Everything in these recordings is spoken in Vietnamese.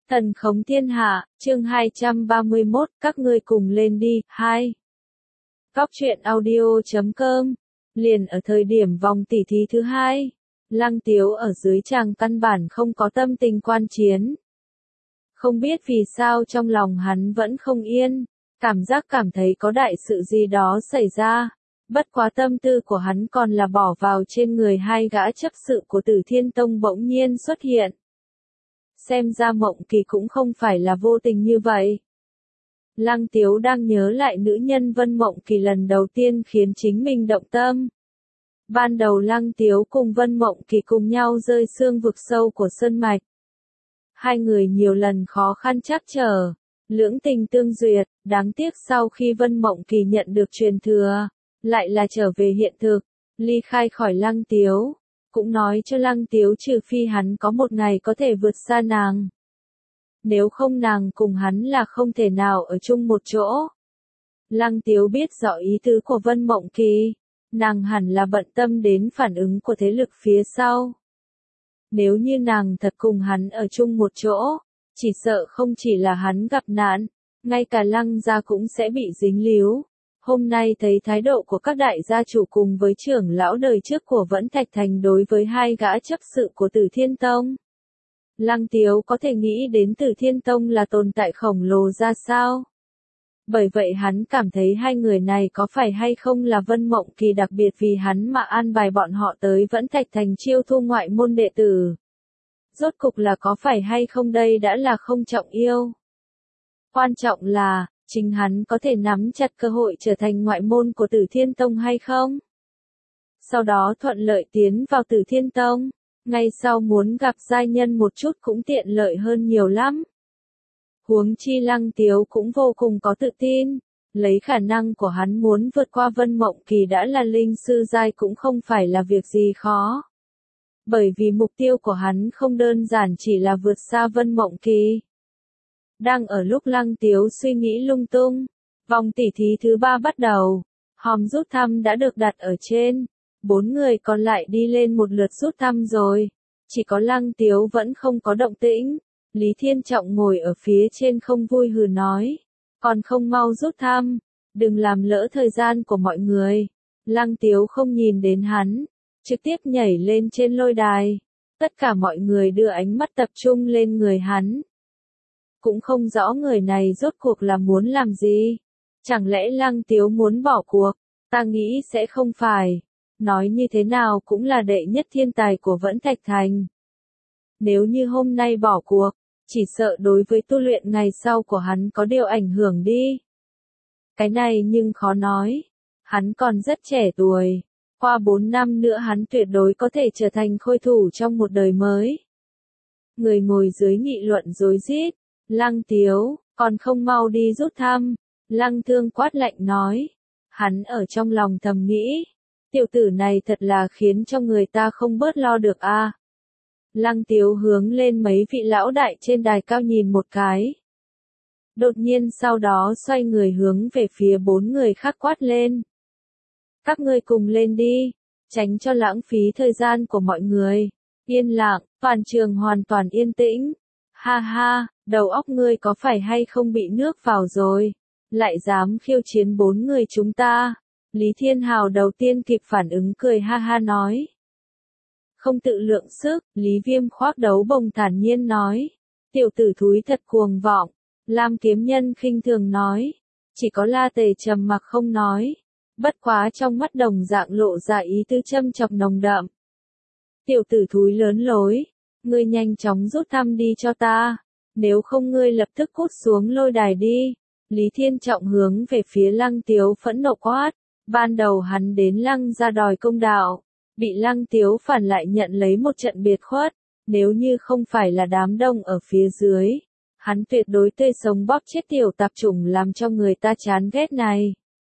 Thần khống thiên hạ, chương 231, các ngươi cùng lên đi, 2. Góc truyện audio.com. Liền ở thời điểm vòng tỉ thí thứ 2, Lăng Tiếu ở dưới tràng căn bản không có tâm tình quan chiến. Không biết vì sao trong lòng hắn vẫn không yên, cảm thấy có đại sự gì đó xảy ra. Bất quá tâm tư của hắn còn là bỏ vào trên người hai gã chấp sự của Tử Thiên Tông bỗng nhiên xuất hiện. Xem ra Mộng Kỳ cũng không phải là vô tình như vậy. Lăng Tiếu đang nhớ lại nữ nhân Vân Mộng Kỳ lần đầu tiên khiến chính mình động tâm. Ban đầu Lăng Tiếu cùng Vân Mộng Kỳ cùng nhau rơi xương vực sâu của Sơn Mạch. Hai người nhiều lần khó khăn trắc trở, lưỡng tình tương duyệt, đáng tiếc sau khi Vân Mộng Kỳ nhận được truyền thừa, lại là trở về hiện thực, ly khai khỏi Lăng Tiếu. Cũng nói cho Lăng Tiếu trừ phi hắn có một ngày có thể vượt xa nàng. Nếu không nàng cùng hắn là không thể nào ở chung một chỗ. Lăng Tiếu biết rõ ý tứ của Vân Mộng Kỳ, nàng hẳn là bận tâm đến phản ứng của thế lực phía sau. Nếu như nàng thật cùng hắn ở chung một chỗ, chỉ sợ không chỉ là hắn gặp nạn, ngay cả Lăng gia cũng sẽ bị dính líu. Hôm nay thấy thái độ của các đại gia chủ cùng với trưởng lão đời trước của Vẫn Thạch Thành đối với hai gã chấp sự của Tử Thiên Tông. Lăng Tiếu có thể nghĩ đến Tử Thiên Tông là tồn tại khổng lồ ra sao. Bởi vậy hắn cảm thấy hai người này có phải hay không là Vân Mộng Kỳ đặc biệt vì hắn mà an bài bọn họ tới Vẫn Thạch Thành chiêu thu ngoại môn đệ tử. Rốt cục là có phải hay không đây đã là không trọng yêu. Quan trọng là, chính hắn có thể nắm chặt cơ hội trở thành ngoại môn của Tử Thiên Tông hay không? Sau đó thuận lợi tiến vào Tử Thiên Tông, ngay sau muốn gặp giai nhân một chút cũng tiện lợi hơn nhiều lắm. Huống chi Lăng Tiếu cũng vô cùng có tự tin, lấy khả năng của hắn muốn vượt qua Vân Mộng Kỳ đã là linh sư giai cũng không phải là việc gì khó. Bởi vì mục tiêu của hắn không đơn giản chỉ là vượt xa Vân Mộng Kỳ. Đang ở lúc Lăng Tiếu suy nghĩ lung tung, vòng tỉ thí thứ 3 bắt đầu, hòm rút thăm đã được đặt ở trên, 4 người còn lại đi lên một lượt rút thăm rồi, chỉ có Lăng Tiếu vẫn không có động tĩnh, Lý Thiên Trọng ngồi ở phía trên không vui hừ nói, còn không mau rút thăm, đừng làm lỡ thời gian của mọi người. Lăng Tiếu không nhìn đến hắn, trực tiếp nhảy lên trên lôi đài, tất cả mọi người đưa ánh mắt tập trung lên người hắn. Cũng không rõ người này rốt cuộc là muốn làm gì. Chẳng lẽ Lăng Tiếu muốn bỏ cuộc? Ta nghĩ sẽ không phải. Nói như thế nào cũng là đệ nhất thiên tài của Vẫn Thạch Thành. Nếu như hôm nay bỏ cuộc, chỉ sợ đối với tu luyện ngày sau của hắn có điều ảnh hưởng đi. Cái này nhưng khó nói. Hắn còn rất trẻ tuổi. Qua 4 năm nữa hắn tuyệt đối có thể trở thành khôi thủ trong một đời mới. Người ngồi dưới nghị luận rối rít. Lăng Tiếu, còn không mau đi rút thăm. Lăng Thương quát lạnh nói. Hắn ở trong lòng thầm nghĩ. Tiểu tử này thật là khiến cho người ta không bớt lo được a. Lăng Tiếu hướng lên mấy vị lão đại trên đài cao nhìn một cái. Đột nhiên sau đó xoay người hướng về phía 4 người khác quát lên. Các ngươi cùng lên đi, tránh cho lãng phí thời gian của mọi người. Yên lặng, toàn trường hoàn toàn yên tĩnh. Ha ha, đầu óc ngươi có phải hay không bị nước vào rồi, lại dám khiêu chiến 4 người chúng ta. Lý Thiên Hào đầu tiên kịp phản ứng cười ha ha nói. Không tự lượng sức, Lý Viêm khoác đấu bồng thản nhiên nói. Tiểu tử thúi thật cuồng vọng, Lam Kiếm Nhân khinh thường nói. Chỉ có La Tề trầm mặc không nói. Bất quá trong mắt đồng dạng lộ ra ý tứ châm chọc nồng đậm. Tiểu tử thúi lớn lối. Ngươi nhanh chóng rút thăm đi cho ta, nếu không ngươi lập tức cút xuống lôi đài đi. Lý Thiên Trọng hướng về phía Lăng Tiếu phẫn nộ quát, ban đầu hắn đến Lăng ra đòi công đạo, bị Lăng Tiếu phản lại nhận lấy một trận biệt khuất, nếu như không phải là đám đông ở phía dưới, hắn tuyệt đối tươi sống bóp chết tiểu tạp chủng làm cho người ta chán ghét này.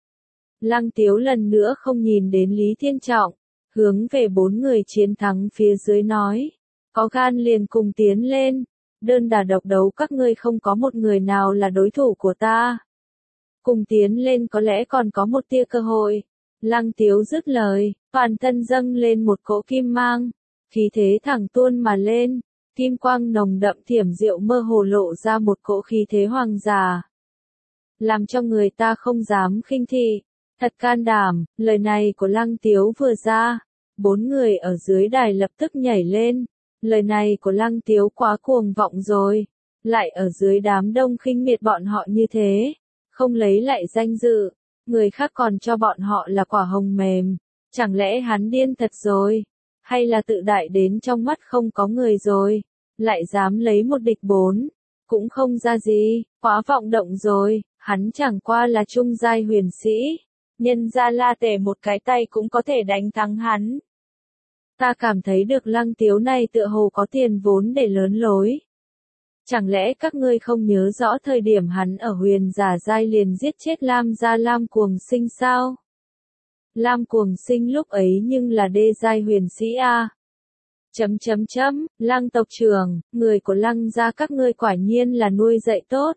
Lăng Tiếu lần nữa không nhìn đến Lý Thiên Trọng, hướng về 4 người chiến thắng phía dưới nói. Có gan liền cùng tiến lên, đơn đả độc đấu các ngươi không có một người nào là đối thủ của ta. Cùng tiến lên có lẽ còn có một tia cơ hội. Lăng Tiếu dứt lời, toàn thân dâng lên một cỗ kim mang, khí thế thẳng tuôn mà lên, Kim quang nồng đậm thiểm diệu mơ hồ lộ ra một cỗ khí thế hoàng giả, làm cho người ta không dám khinh thị. Thật can đảm, lời này của Lăng Tiếu vừa ra, 4 người ở dưới đài lập tức nhảy lên. Lời này của Lăng Tiếu quá cuồng vọng rồi, lại ở dưới đám đông khinh miệt bọn họ như thế, không lấy lại danh dự, người khác còn cho bọn họ là quả hồng mềm, chẳng lẽ hắn điên thật rồi, hay là tự đại đến trong mắt không có người rồi, lại dám lấy một địch 4, cũng không ra gì, quá vọng động rồi, hắn chẳng qua là trung giai huyền sĩ, nhân ra La Tề một cái tay cũng có thể đánh thắng hắn. Ta cảm thấy được Lăng Tiếu này tựa hồ có tiền vốn để lớn lối. Chẳng lẽ các ngươi không nhớ rõ thời điểm hắn ở huyền giả giai liền giết chết Lam gia Lam Cuồng Sinh sao? Lam Cuồng Sinh lúc ấy nhưng là đê giai huyền sĩ a. Lăng tộc trưởng, người của Lăng gia các ngươi quả nhiên là nuôi dạy tốt.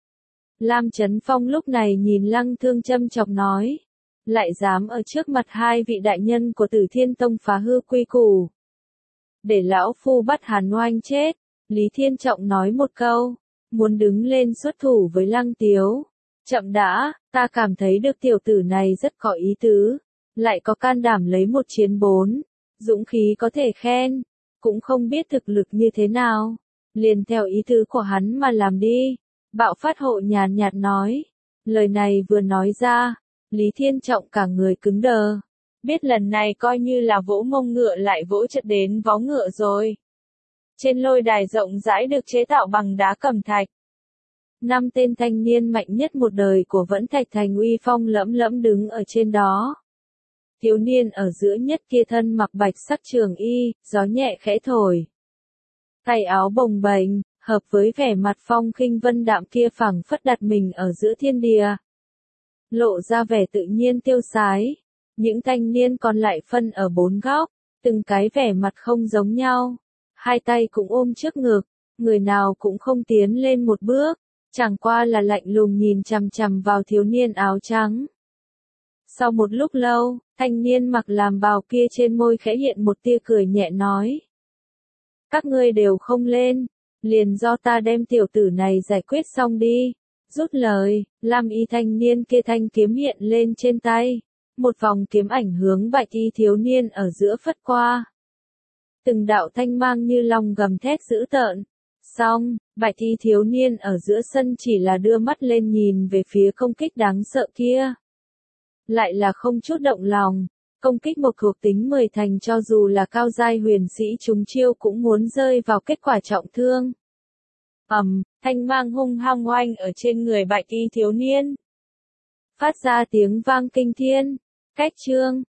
Lam Chấn Phong lúc này nhìn Lăng Thương châm chọc nói. Lại dám ở trước mặt hai vị đại nhân của Tử Thiên Tông phá hư quy củ. Để lão phu bắt hắn oanh chết, Lý Thiên Trọng nói một câu, muốn đứng lên xuất thủ với Lăng Tiếu. Chậm đã, ta cảm thấy được tiểu tử này rất có ý tứ, lại có can đảm lấy 1 chiến 4, dũng khí có thể khen, cũng không biết thực lực như thế nào, liền theo ý tứ của hắn mà làm đi. Bạo Phát Hộ nhàn nhạt nói, lời này vừa nói ra, Lý Thiên Trọng cả người cứng đờ, biết lần này coi như là vỗ mông ngựa lại vỗ chật đến vó ngựa rồi. Trên lôi đài rộng rãi được chế tạo bằng đá cẩm thạch. 5 tên thanh niên mạnh nhất một đời của Vẫn Thạch Thành uy phong lẫm lẫm đứng ở trên đó. Thiếu niên ở giữa nhất kia thân mặc bạch sắc trường y, gió nhẹ khẽ thổi. Tay áo bồng bềnh, hợp với vẻ mặt phong khinh vân đạm kia phảng phất đặt mình ở giữa thiên địa. Lộ ra vẻ tự nhiên tiêu sái. Những thanh niên còn lại phân ở 4 góc, từng cái vẻ mặt không giống nhau. Hai tay cũng ôm trước ngực, người nào cũng không tiến lên một bước, chẳng qua là lạnh lùng nhìn chằm chằm vào thiếu niên áo trắng. Sau một lúc lâu, thanh niên mặc làm bào kia trên môi khẽ hiện một tia cười nhẹ nói. Các ngươi đều không lên, liền do ta đem tiểu tử này giải quyết xong đi. Rút lời, lam y thanh niên kia thanh kiếm hiện lên trên tay. Một vòng kiếm ảnh hướng bạch y thiếu niên ở giữa phất qua. Từng đạo thanh mang như long gầm thét dữ tợn. Xong, bạch y thiếu niên ở giữa sân chỉ là đưa mắt lên nhìn về phía công kích đáng sợ kia. Lại là không chút động lòng, công kích một thuộc tính 10 thành cho dù là cao giai huyền sĩ chúng chiêu cũng muốn rơi vào kết quả trọng thương. Thanh mang hung hăng oanh ở trên người bạch y thiếu niên. Phát ra tiếng vang kinh thiên. Cách chương